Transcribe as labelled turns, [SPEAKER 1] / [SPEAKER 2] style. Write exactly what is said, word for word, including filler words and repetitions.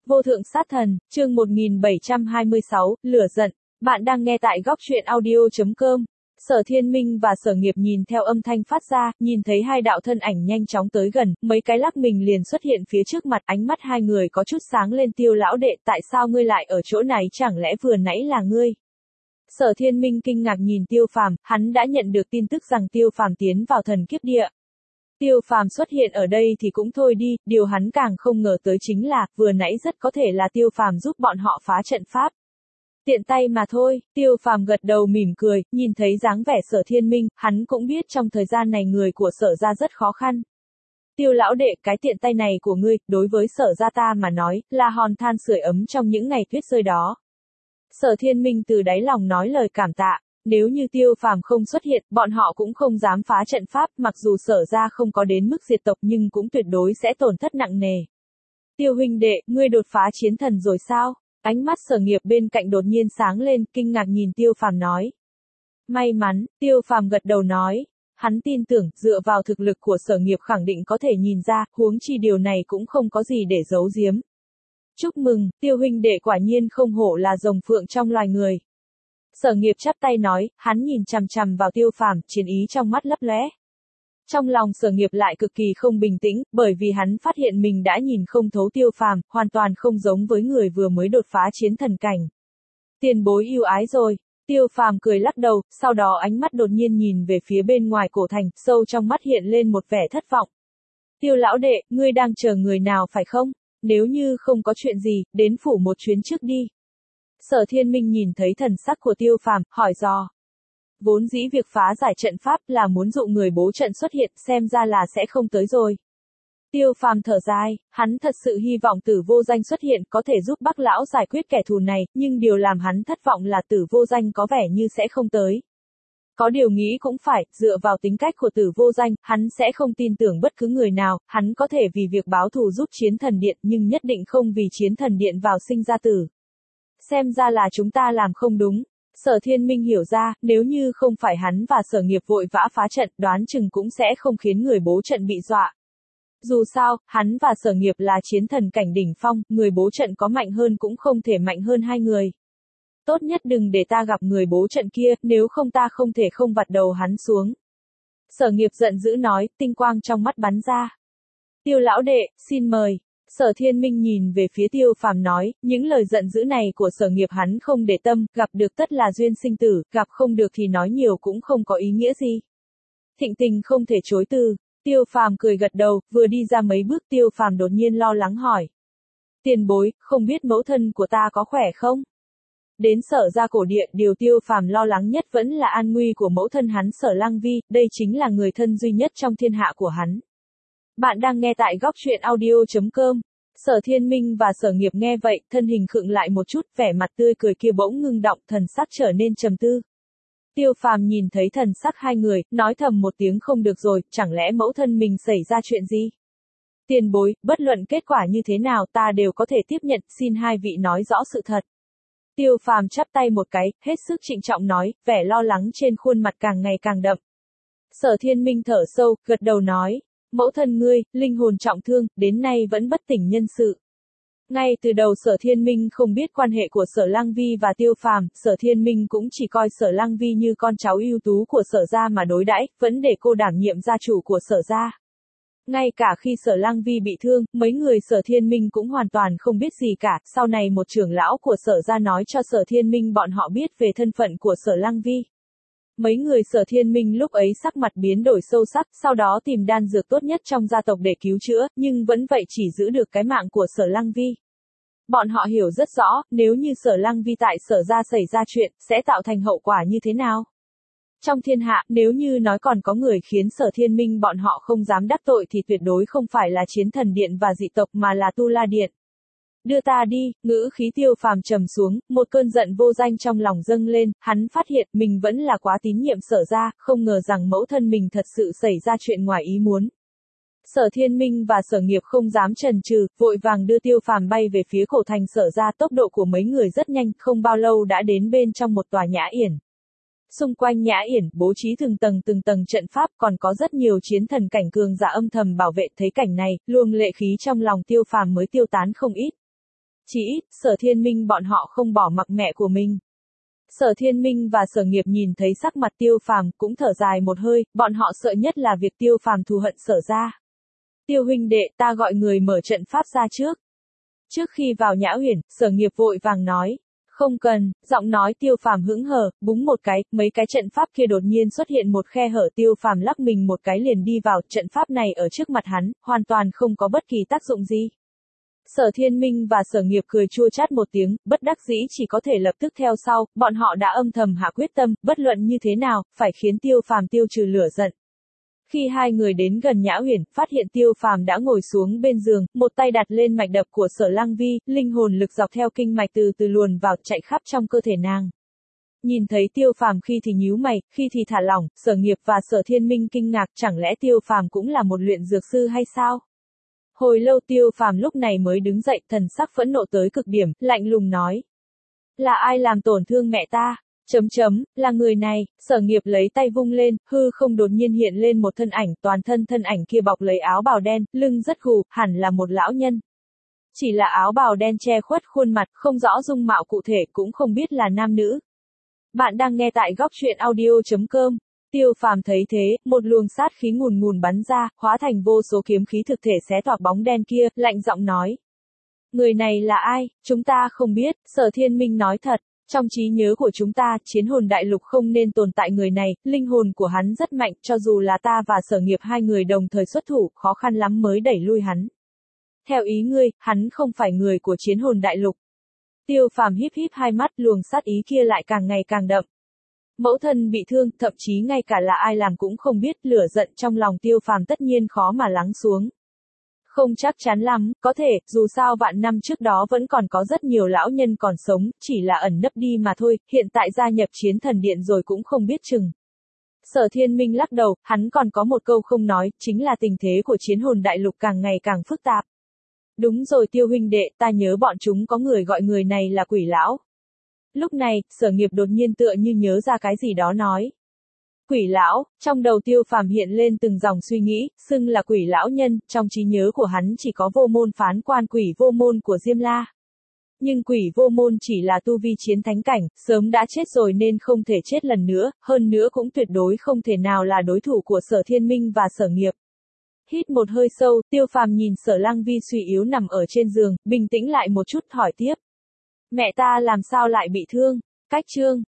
[SPEAKER 1] Vô thượng sát thần, chương một nghìn bảy trăm hai mươi sáu, lửa giận. Bạn đang nghe tại góc truyện audio chấm com. Sở Thiên Minh và Sở Nghiệp nhìn theo âm thanh phát ra, nhìn thấy hai đạo thân ảnh nhanh chóng tới gần, mấy cái lắc mình liền xuất hiện phía trước mặt, ánh mắt hai người có chút sáng lên. Tiêu lão đệ, tại sao ngươi lại ở chỗ này, chẳng lẽ vừa nãy là ngươi? Sở Thiên Minh kinh ngạc nhìn Tiêu Phàm, hắn đã nhận được tin tức rằng Tiêu Phàm tiến vào thần kiếp địa. Tiêu Phàm xuất hiện ở đây thì cũng thôi đi, điều hắn càng không ngờ tới chính là, vừa nãy rất có thể là Tiêu Phàm giúp bọn họ phá trận pháp. Tiện tay mà thôi, Tiêu Phàm gật đầu mỉm cười, nhìn thấy dáng vẻ Sở Thiên Minh, hắn cũng biết trong thời gian này người của Sở gia rất khó khăn. Tiêu lão đệ, cái tiện tay này của ngươi, đối với Sở gia ta mà nói, là hòn than sưởi ấm trong những ngày tuyết rơi đó. Sở Thiên Minh từ đáy lòng nói lời cảm tạ. Nếu như Tiêu Phàm không xuất hiện, bọn họ cũng không dám phá trận pháp, mặc dù Sở gia không có đến mức diệt tộc nhưng cũng tuyệt đối sẽ tổn thất nặng nề. Tiêu huynh đệ, ngươi đột phá chiến thần rồi sao? Ánh mắt Sở Nghiệp bên cạnh đột nhiên sáng lên, kinh ngạc nhìn Tiêu Phàm nói. May mắn, Tiêu Phàm gật đầu nói. Hắn tin tưởng, dựa vào thực lực của Sở Nghiệp khẳng định có thể nhìn ra, huống chi điều này cũng không có gì để giấu giếm. Chúc mừng, Tiêu huynh đệ quả nhiên không hổ là rồng phượng trong loài người. Sở Nghiệp chắp tay nói, hắn nhìn chằm chằm vào Tiêu Phàm, chiến ý trong mắt lấp lóe. Trong lòng Sở Nghiệp lại cực kỳ không bình tĩnh, bởi vì hắn phát hiện mình đã nhìn không thấu Tiêu Phàm, hoàn toàn không giống với người vừa mới đột phá chiến thần cảnh. Tiền bối yêu ái rồi. Tiêu Phàm cười lắc đầu, sau đó ánh mắt đột nhiên nhìn về phía bên ngoài cổ thành, sâu trong mắt hiện lên một vẻ thất vọng. Tiêu lão đệ, ngươi đang chờ người nào phải không? Nếu như không có chuyện gì, đến phủ một chuyến trước đi. Sở Thiên Minh nhìn thấy thần sắc của Tiêu Phàm, hỏi dò. Vốn dĩ việc phá giải trận pháp là muốn dụ người bố trận xuất hiện, xem ra là sẽ không tới rồi. Tiêu Phàm thở dài, hắn thật sự hy vọng Tử Vô Danh xuất hiện, có thể giúp Bắc lão giải quyết kẻ thù này, nhưng điều làm hắn thất vọng là Tử Vô Danh có vẻ như sẽ không tới. Có điều nghĩ cũng phải, dựa vào tính cách của Tử Vô Danh, hắn sẽ không tin tưởng bất cứ người nào, hắn có thể vì việc báo thù giúp Chiến Thần Điện, nhưng nhất định không vì Chiến Thần Điện vào sinh ra tử. Xem ra là chúng ta làm không đúng. Sở Thiên Minh hiểu ra, nếu như không phải hắn và Sở Nghiệp vội vã phá trận, đoán chừng cũng sẽ không khiến người bố trận bị dọa. Dù sao, hắn và Sở Nghiệp là chiến thần cảnh đỉnh phong, người bố trận có mạnh hơn cũng không thể mạnh hơn hai người. Tốt nhất đừng để ta gặp người bố trận kia, nếu không ta không thể không vặt đầu hắn xuống. Sở Nghiệp giận dữ nói, tinh quang trong mắt bắn ra. Tiêu lão đệ, xin mời. Sở Thiên Minh nhìn về phía Tiêu Phàm nói, những lời giận dữ này của Sở Nghiệp hắn không để tâm, gặp được tất là duyên sinh tử, gặp không được thì nói nhiều cũng không có ý nghĩa gì. Thịnh tình không thể chối từ. Tiêu Phàm cười gật đầu, vừa đi ra mấy bước Tiêu Phàm đột nhiên lo lắng hỏi. Tiền bối, không biết mẫu thân của ta có khỏe không? Đến Sở gia cổ địa, điều Tiêu Phàm lo lắng nhất vẫn là an nguy của mẫu thân hắn Sở Lăng Vi, đây chính là người thân duy nhất trong thiên hạ của hắn. Bạn đang nghe tại góc truyện audio chấm com. Sở Thiên Minh và Sở Nghiệp nghe vậy, thân hình khựng lại một chút, vẻ mặt tươi cười kia bỗng ngưng động, thần sắc trở nên trầm tư. Tiêu Phàm nhìn thấy thần sắc hai người, nói thầm một tiếng không được rồi, chẳng lẽ mẫu thân mình xảy ra chuyện gì? Tiền bối, bất luận kết quả như thế nào ta đều có thể tiếp nhận, xin hai vị nói rõ sự thật. Tiêu Phàm chắp tay một cái, hết sức trịnh trọng nói, vẻ lo lắng trên khuôn mặt càng ngày càng đậm. Sở Thiên Minh thở sâu, gật đầu nói, mẫu thân ngươi, linh hồn trọng thương, đến nay vẫn bất tỉnh nhân sự. Ngay từ đầu Sở Thiên Minh không biết quan hệ của Sở Lăng Vi và Tiêu Phàm, Sở Thiên Minh cũng chỉ coi Sở Lăng Vi như con cháu ưu tú của Sở gia mà đối đãi, vẫn để cô đảm nhiệm gia chủ của Sở gia. Ngay cả khi Sở Lăng Vi bị thương, mấy người Sở Thiên Minh cũng hoàn toàn không biết gì cả, sau này một trưởng lão của Sở gia nói cho Sở Thiên Minh bọn họ biết về thân phận của Sở Lăng Vi. Mấy người Sở Thiên Minh lúc ấy sắc mặt biến đổi sâu sắc, sau đó tìm đan dược tốt nhất trong gia tộc để cứu chữa, nhưng vẫn vậy chỉ giữ được cái mạng của Sở Lăng Vi. Bọn họ hiểu rất rõ, nếu như Sở Lăng Vi tại Sở gia xảy ra chuyện, sẽ tạo thành hậu quả như thế nào. Trong thiên hạ, nếu như nói còn có người khiến Sở Thiên Minh bọn họ không dám đắc tội thì tuyệt đối không phải là Chiến Thần Điện và dị tộc mà là Tu La Điện. Đưa ta đi, ngữ khí Tiêu Phàm trầm xuống, một cơn giận vô danh trong lòng dâng lên, hắn phát hiện mình vẫn là quá tín nhiệm Sở gia, không ngờ rằng mẫu thân mình thật sự xảy ra chuyện ngoài ý muốn. Sở Thiên Minh và Sở Nghiệp không dám chần chừ, vội vàng đưa Tiêu Phàm bay về phía cổ thành Sở gia, tốc độ của mấy người rất nhanh, không bao lâu đã đến bên trong một tòa nhã yển. Xung quanh nhã yển, bố trí từng tầng từng tầng trận pháp, còn có rất nhiều chiến thần cảnh cường giả âm thầm bảo vệ, thấy cảnh này, luồng lệ khí trong lòng Tiêu Phàm mới tiêu tán không ít. Chỉ ít, Sở Thiên Minh bọn họ không bỏ mặc mẹ của mình. Sở Thiên Minh và Sở Nghiệp nhìn thấy sắc mặt Tiêu Phàm cũng thở dài một hơi, bọn họ sợ nhất là việc Tiêu Phàm thù hận Sở gia. Tiêu huynh đệ, ta gọi người mở trận pháp ra trước. Trước khi vào Nhã Huyền, Sở Nghiệp vội vàng nói. Không cần, giọng nói Tiêu Phàm hững hờ, búng một cái, mấy cái trận pháp kia đột nhiên xuất hiện một khe hở, Tiêu Phàm lắc mình một cái liền đi vào, trận pháp này ở trước mặt hắn, hoàn toàn không có bất kỳ tác dụng gì. Sở Thiên Minh và Sở Nghiệp cười chua chát một tiếng, bất đắc dĩ chỉ có thể lập tức theo sau, bọn họ đã âm thầm hạ quyết tâm, bất luận như thế nào, phải khiến Tiêu Phàm tiêu trừ lửa giận. Khi hai người đến gần Nhã Huyền, phát hiện Tiêu Phàm đã ngồi xuống bên giường, một tay đặt lên mạch đập của Sở Lăng Vi, linh hồn lực dọc theo kinh mạch từ từ luồn vào, chạy khắp trong cơ thể nàng. Nhìn thấy Tiêu Phàm khi thì nhíu mày, khi thì thả lỏng, Sở Nghiệp và Sở Thiên Minh kinh ngạc, chẳng lẽ Tiêu Phàm cũng là một luyện dược sư hay sao? Hồi lâu Tiêu Phàm lúc này mới đứng dậy, thần sắc phẫn nộ tới cực điểm, lạnh lùng nói: "Là ai làm tổn thương mẹ ta?" Chấm chấm, là người này. Sở Nghiệp lấy tay vung lên, hư không đột nhiên hiện lên một thân ảnh, toàn thân thân ảnh kia bọc lấy áo bào đen, lưng rất gù, hẳn là một lão nhân. Chỉ là áo bào đen che khuất khuôn mặt, không rõ dung mạo cụ thể, cũng không biết là nam nữ. Bạn đang nghe tại góc truyện audio chấm com. Tiêu Phàm thấy thế, một luồng sát khí ngùn ngùn bắn ra, hóa thành vô số kiếm khí thực thể xé toạc bóng đen kia, lạnh giọng nói: "Người này là ai, chúng ta không biết." Sở Thiên Minh nói thật. Trong trí nhớ của chúng ta, Chiến Hồn Đại Lục không nên tồn tại người này, linh hồn của hắn rất mạnh, cho dù là ta và Sở Nghiệp hai người đồng thời xuất thủ, khó khăn lắm mới đẩy lui hắn. Theo ý ngươi, hắn không phải người của Chiến Hồn Đại Lục. Tiêu Phàm híp híp hai mắt, luồng sát ý kia lại càng ngày càng đậm. Mẫu thân bị thương, thậm chí ngay cả là ai làm cũng không biết, lửa giận trong lòng Tiêu Phàm tất nhiên khó mà lắng xuống. Không chắc chắn lắm, có thể, dù sao vạn năm trước đó vẫn còn có rất nhiều lão nhân còn sống, chỉ là ẩn nấp đi mà thôi, hiện tại gia nhập Chiến Thần Điện rồi cũng không biết chừng. Sở Thiên Minh lắc đầu, hắn còn có một câu không nói, chính là tình thế của Chiến Hồn Đại Lục càng ngày càng phức tạp. Đúng rồi Tiêu huynh đệ, ta nhớ bọn chúng có người gọi người này là Quỷ Lão. Lúc này, Sở Nghiệp đột nhiên tựa như nhớ ra cái gì đó nói. Quỷ lão, trong đầu Tiêu Phàm hiện lên từng dòng suy nghĩ, xưng là quỷ lão nhân, trong trí nhớ của hắn chỉ có vô môn phán quan quỷ vô môn của Diêm La. Nhưng quỷ vô môn chỉ là tu vi chiến thánh cảnh, sớm đã chết rồi nên không thể chết lần nữa, hơn nữa cũng tuyệt đối không thể nào là đối thủ của Sở Thiên Minh và Sở Nghiệp. Hít một hơi sâu, Tiêu Phàm nhìn Sở Lăng Vi suy yếu nằm ở trên giường, bình tĩnh lại một chút hỏi tiếp. Mẹ ta làm sao lại bị thương? Cách chương